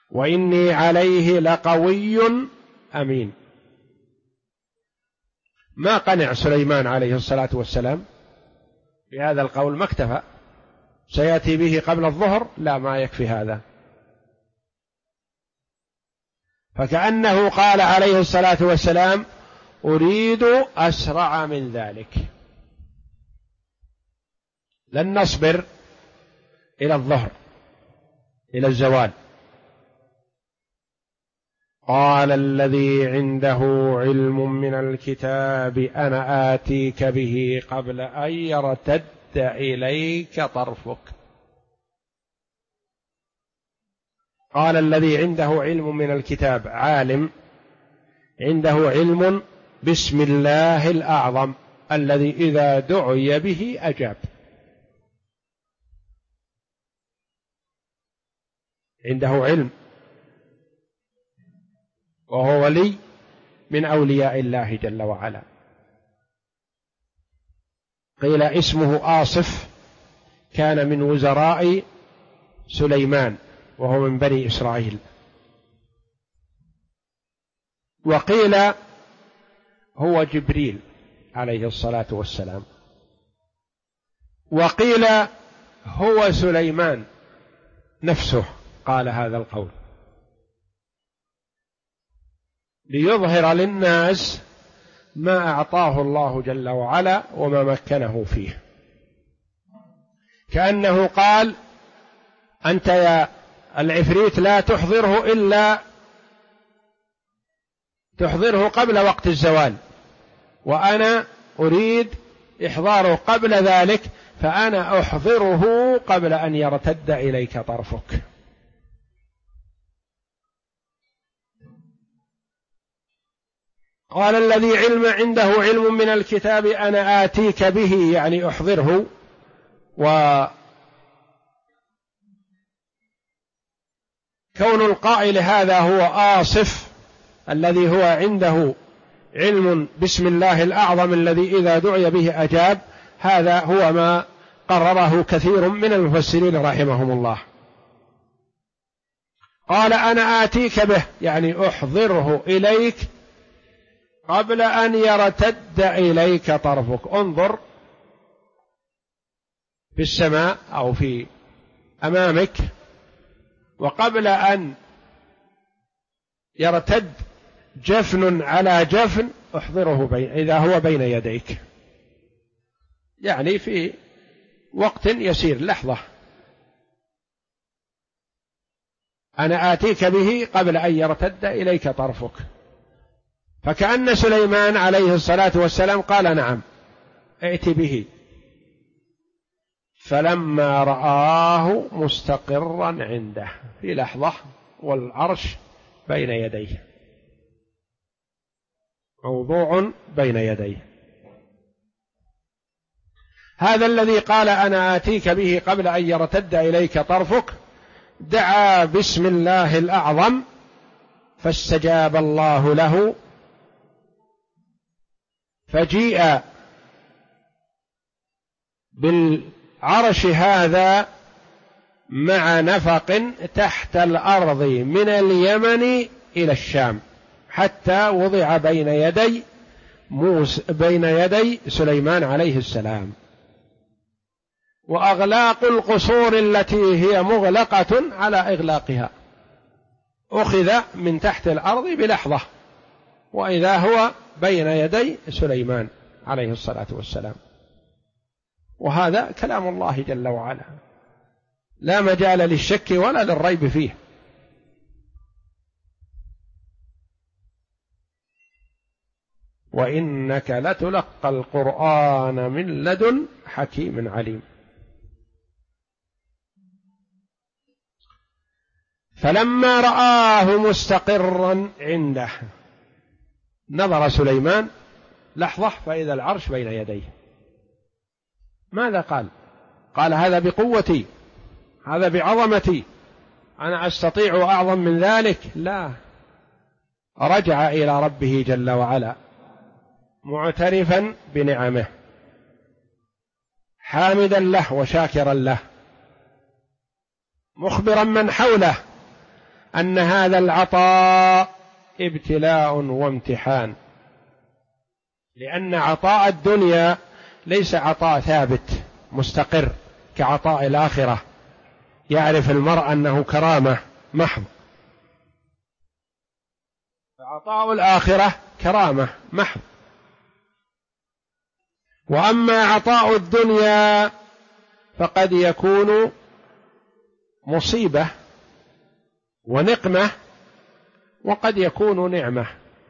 A: وإني عليه لقوي أمين. ما قنع سليمان عليه الصلاة والسلام بهذا القول، ما اكتفى سيأتي به قبل الظهر، لا، ما يكفي هذا. فكأنه قال عليه الصلاة والسلام: أريد أسرع من ذلك، لن نصبر إلى الظهر، إلى الزوال. قال الذي عنده علم من الكتاب أنا آتيك به قبل أن يرتد إليك طرفك. قال الذي عنده علم من الكتاب، عالم عنده علم باسم الله الأعظم الذي إذا دعي به أجاب، عنده علم، وهو ولي من أولياء الله جل وعلا. قيل اسمه آصف، كان من وزراء سليمان وهو من بني إسرائيل. وقيل هو جبريل عليه الصلاة والسلام، وقيل هو سليمان نفسه قال هذا القول ليظهر للناس ما أعطاه الله جل وعلا وما مكنه فيه. كأنه قال: أنت يا العفريت لا تحضره إلا تحضره قبل وقت الزوال، وأنا أريد إحضاره قبل ذلك، فأنا أحضره قبل أن يرتد إليك طرفك. قال الذي عنده علم من الكتاب أنا آتيك به، يعني أحضره. وكون القائل هذا هو آصف الذي هو عنده علم باسم الله الأعظم الذي إذا دعي به أجاب، هذا هو ما قرره كثير من المفسرين رحمهم الله. قال أنا آتيك به، يعني أحضره إليك قبل أن يرتد إليك طرفك. انظر في السماء أو في أمامك، وقبل أن يرتد جفن على جفن احضره إذا هو بين يديك، يعني في وقت يسير، لحظة. أنا آتيك به قبل أن يرتد إليك طرفك. فكأن سليمان عليه الصلاة والسلام قال: نعم، ائت به. فلما رآه مستقرا عنده في لحظة والعرش بين يديه، موضوع بين يديه، هذا الذي قال أنا آتيك به قبل أن يرتد إليك طرفك دعا باسم الله الأعظم فاستجاب الله له، فجيء بالعرش هذا مع نفق تحت الأرض من اليمن إلى الشام، حتى وضع بين يدي سليمان عليه السلام. وأغلاق القصور التي هي مغلقة على إغلاقها أخذ من تحت الأرض بلحظة، وإذا هو بين يدي سليمان عليه الصلاة والسلام. وهذا كلام الله جل وعلا، لا مجال للشك ولا للريب فيه. وإنك لتلقى القرآن من لدن حكيم عليم. فلما رآه مستقرا عنده نظر سليمان لحظة فإذا العرش بين يديه. ماذا قال؟ قال: هذا بقوتي، هذا بعظمتي، أنا أستطيع أعظم من ذلك؟ لا، رجع إلى ربه جل وعلا معترفا بنعمه، حامدا له وشاكرا له، مخبرا من حوله أن هذا العطاء ابتلاء وامتحان، لأن عطاء الدنيا ليس عطاء ثابت مستقر كعطاء الآخرة، يعرف المرء أنه كرامة محض، فعطاء الآخرة كرامة محض. وأما عطاء الدنيا فقد يكون مصيبة ونقمة، وقد يكون نعمة،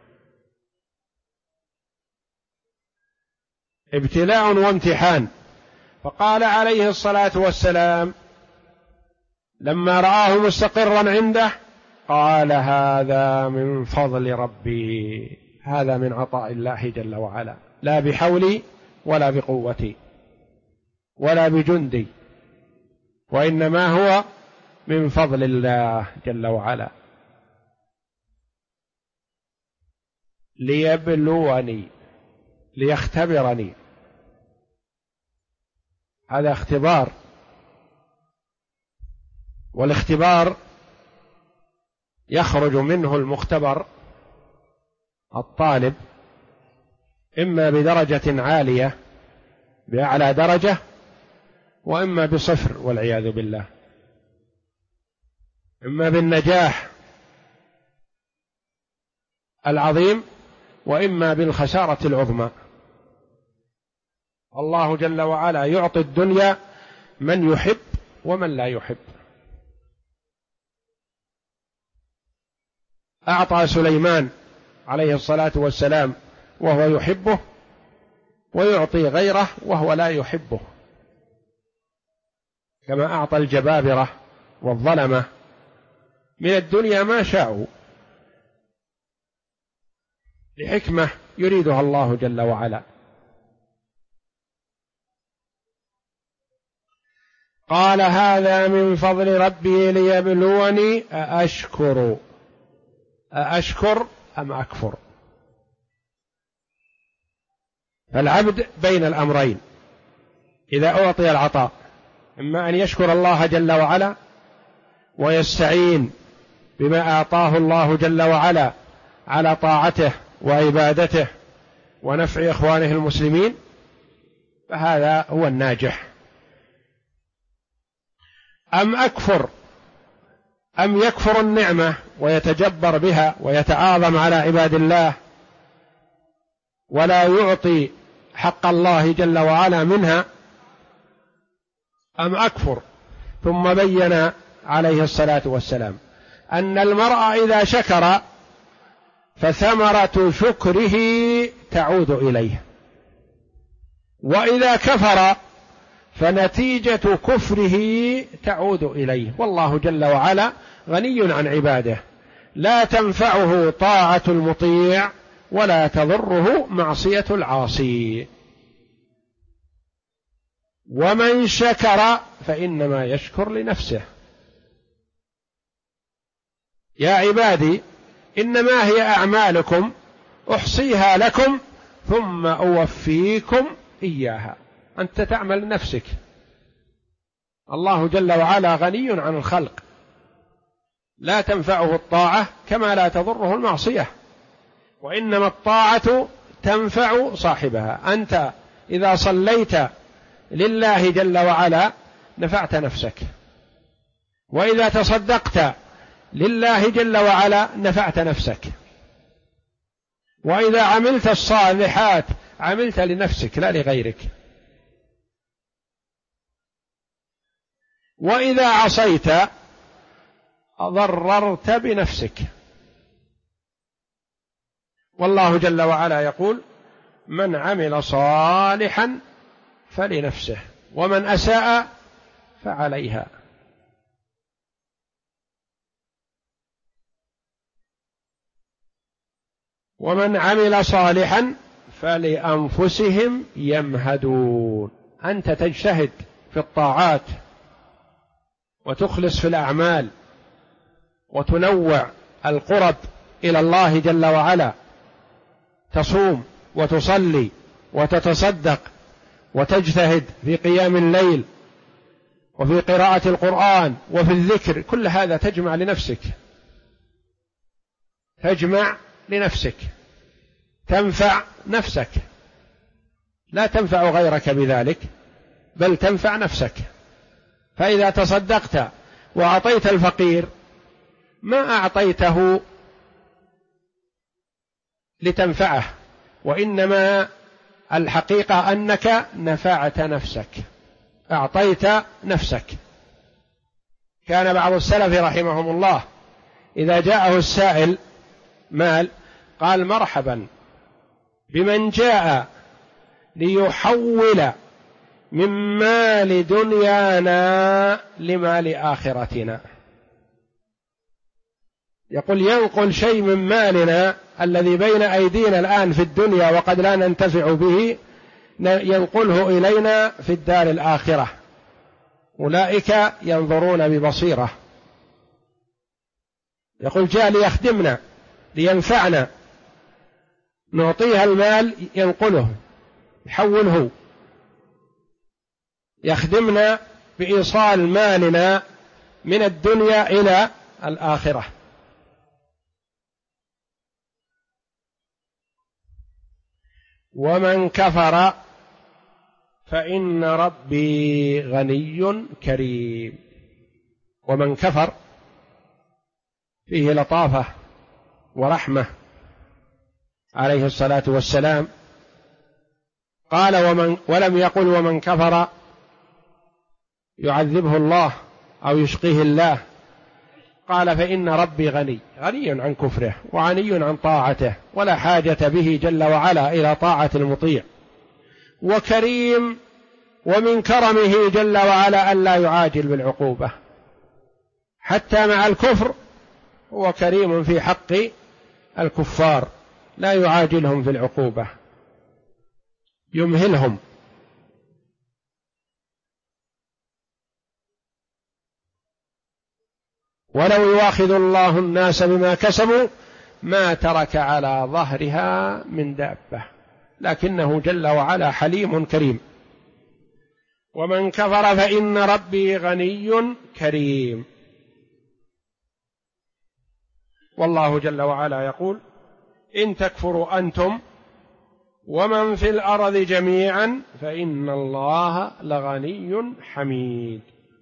A: ابتلاء وامتحان. فقال عليه الصلاة والسلام لما رآه مستقرا عنده قال هذا من فضل ربي، هذا من عطاء الله جل وعلا، لا بحولي ولا بقوتي ولا بجندي، وإنما هو من فضل الله جل وعلا ليبلوني، ليختبرني. هذا اختبار، والاختبار يخرج منه المختبر الطالب إما بدرجة عالية بأعلى درجة، وإما بصفر والعياذ بالله، إما بالنجاح العظيم وإما بالخسارة العظمى. الله جل وعلا يعطي الدنيا من يحب ومن لا يحب. أعطى سليمان عليه الصلاة والسلام وهو يحبه، ويعطي غيره وهو لا يحبه، كما أعطى الجبابرة والظلمة من الدنيا ما شاءوا لحكمة يريدها الله جل وعلا. قال هذا من فضل ربي ليبلوني أأشكر أم أكفر. فالعبد بين الأمرين إذا أعطي العطاء، إما أن يشكر الله جل وعلا ويستعين بما أعطاه الله جل وعلا على طاعته وعبادته ونفع إخوانه المسلمين، فهذا هو الناجح. أم أكفر، أم يكفر النعمة ويتجبر بها ويتعاظم على عباد الله ولا يعطي حق الله جل وعلا منها، أم أكفر. ثم بين عليه الصلاة والسلام أن المرء إذا شكر فثمرة شكره تعود إليه، وإذا كفر فنتيجة كفره تعود إليه. والله جل وعلا غني عن عباده، لا تنفعه طاعة المطيع ولا تضره معصية العاصي. ومن شكر فإنما يشكر لنفسه. يا عبادي إنما هي أعمالكم أحصيها لكم ثم أوفيكم إياها. أنت تعمل لنفسك، الله جل وعلا غني عن الخلق، لا تنفعه الطاعة كما لا تضره المعصية، وإنما الطاعة تنفع صاحبها. أنت إذا صليت لله جل وعلا نفعت نفسك، وإذا تصدقت لله جل وعلا نفعت نفسك، وإذا عملت الصالحات عملت لنفسك لا لغيرك، وإذا عصيت ضررت بنفسك. والله جل وعلا يقول من عمل صالحا فلنفسه ومن أساء فعليها. ومن عمل صالحا فلأنفسهم يمهدون. أنت تجتهد في الطاعات وتخلص في الأعمال وتنوع القرب إلى الله جل وعلا، تصوم وتصلي وتتصدق وتجتهد في قيام الليل وفي قراءة القرآن وفي الذكر، كل هذا تجمع لنفسك، تجمع لنفسك، تنفع نفسك لا تنفع غيرك بذلك، بل تنفع نفسك. فإذا تصدقت وأعطيت الفقير ما أعطيته لتنفعه، وإنما الحقيقة أنك نفعت نفسك، أعطيت نفسك. كان بعض السلف رحمهم الله إذا جاءه السائل مال قال: مرحبا بمن جاء ليحول من مال دنيانا لمال آخرتنا. يقول ينقل شيء من مالنا الذي بين أيدينا الآن في الدنيا وقد لا ننتفع به، ينقله إلينا في الدار الآخرة. أولئك ينظرون ببصيرة. يقول جاء ليخدمنا لينفعنا، نعطيها المال ينقله يحوله، يخدمنا بإيصال مالنا من الدنيا إلى الآخرة. ومن كفر فإن ربي غني كريم. ومن كفر فيه لطافة ورحمة عليه الصلاة والسلام. قال ولم يقل ومن كفر يعذبه الله أو يشقيه الله، قال فإن ربي غني عن كفره وغني عن طاعته، ولا حاجة به جل وعلا إلى طاعة المطيع، وكريم، ومن كرمه جل وعلا ألا يعاجل بالعقوبة حتى مع الكفر، هو كريم في حق الكفار لا يعاجلهم في العقوبة، يمهلهم. ولو يؤاخذ الله الناس بما كسبوا ما ترك على ظهرها من دابة، لكنه جل وعلا حليم كريم. ومن كفر فإن ربي غني كريم. والله جل وعلا يقول: إن تكفروا أنتم ومن في الأرض جميعا فإن الله لغني حميد.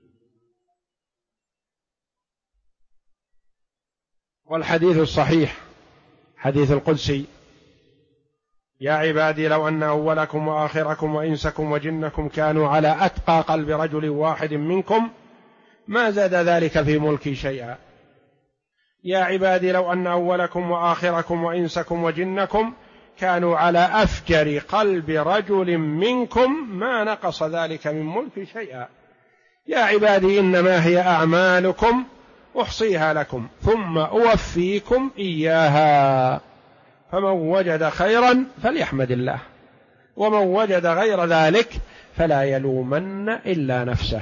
A: والحديث الصحيح حديث القدسي: يا عبادي لو أن أولكم وآخركم وإنسكم وجنكم كانوا على أتقى قلب رجل واحد منكم ما زاد ذلك في ملكي شيئا. يا عبادي لو أن أولكم وآخركم وإنسكم وجنكم كانوا على أفجر قلب رجل منكم ما نقص ذلك من ملكي شيئا. يا عبادي إنما هي أعمالكم أحصيها لكم ثم أوفيكم إياها، فمن وجد خيرا فليحمد الله، ومن وجد غير ذلك فلا يلومن إلا نفسه.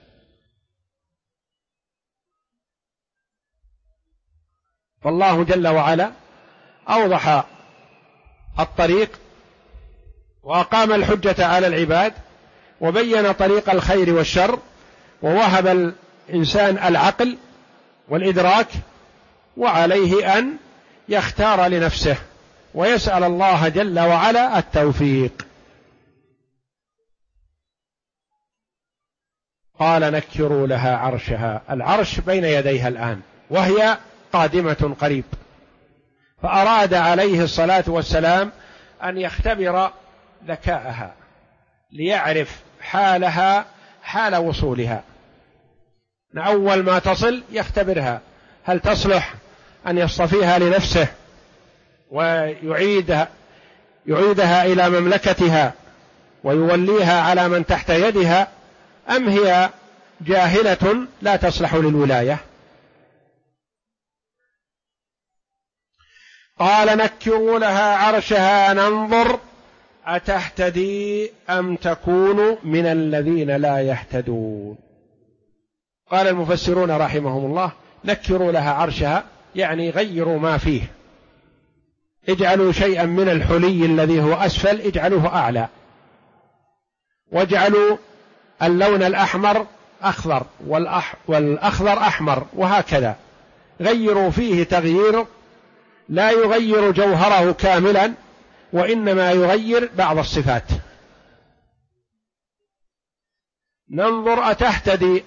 A: فالله جل وعلا أوضح الطريق وأقام الحجة على العباد وبين طريق الخير والشر، ووهب الإنسان العقل والإدراك، وعليه أن يختار لنفسه ويسأل الله جل وعلا التوفيق. قال نكروا لها عرشها، العرش بين يديها الآن وهي قادمة قريب، فأراد عليه الصلاة والسلام أن يختبر ذكاءها ليعرف حالها حال وصولها. أول ما تصل يختبرها هل تصلح أن يصطفيها لنفسه ويعيدها إلى مملكتها ويوليها على من تحت يدها، أم هي جاهلة لا تصلح للولاية. قال نكروا لها عرشها ننظر أتهتدي أم تكون من الذين لا يهتدون. قال المفسرون رحمهم الله: نكروا لها عرشها يعني غيروا ما فيه، اجعلوا شيئا من الحلي الذي هو أسفل اجعلوه أعلى، واجعلوا اللون الأحمر أخضر والأخضر أحمر، وهكذا غيروا فيه تغيير لا يغير جوهره كاملا، وإنما يغير بعض الصفات. ننظر أتهتدي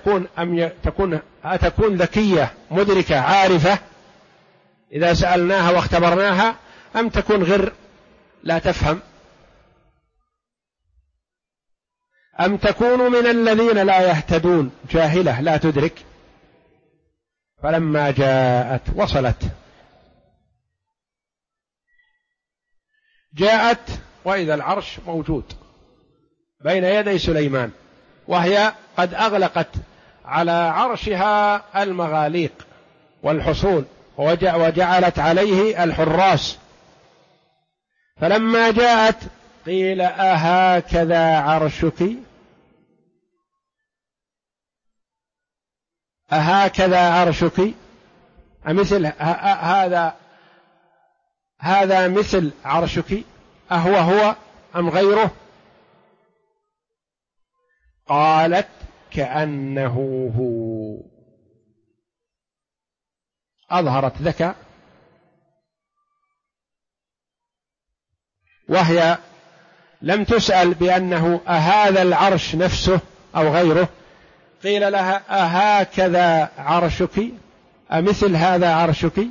A: أتكون ذكية مدركة عارفة إذا سألناها واختبرناها، أم تكون غر لا تفهم، أم تكون من الذين لا يهتدون جاهلة لا تدرك. فلما جاءت وصلت، جاءت وإذا العرش موجود بين يدي سليمان، وهي قد أغلقت على عرشها المغاليق والحصون وجعلت عليه الحراس. فلما جاءت قيل أهكذا عرشك، أهكذا عرشك، أمثل هذا مثل عرشك، أهو هو أم غيره؟ قالت كأنه هو، أظهرت ذكاء، وهي لم تسأل بأنه أهذا العرش نفسه أو غيره، قيل لها أهكذا عرشك، أمثل هذا عرشك؟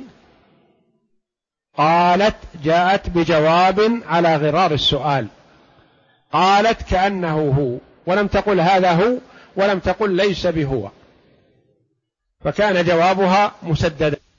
A: قالت، جاءت بجواب على غرار السؤال، قالت كأنه هو، ولم تقل هذا هو، ولم تقل ليس بهو، فكان جوابها مسددا.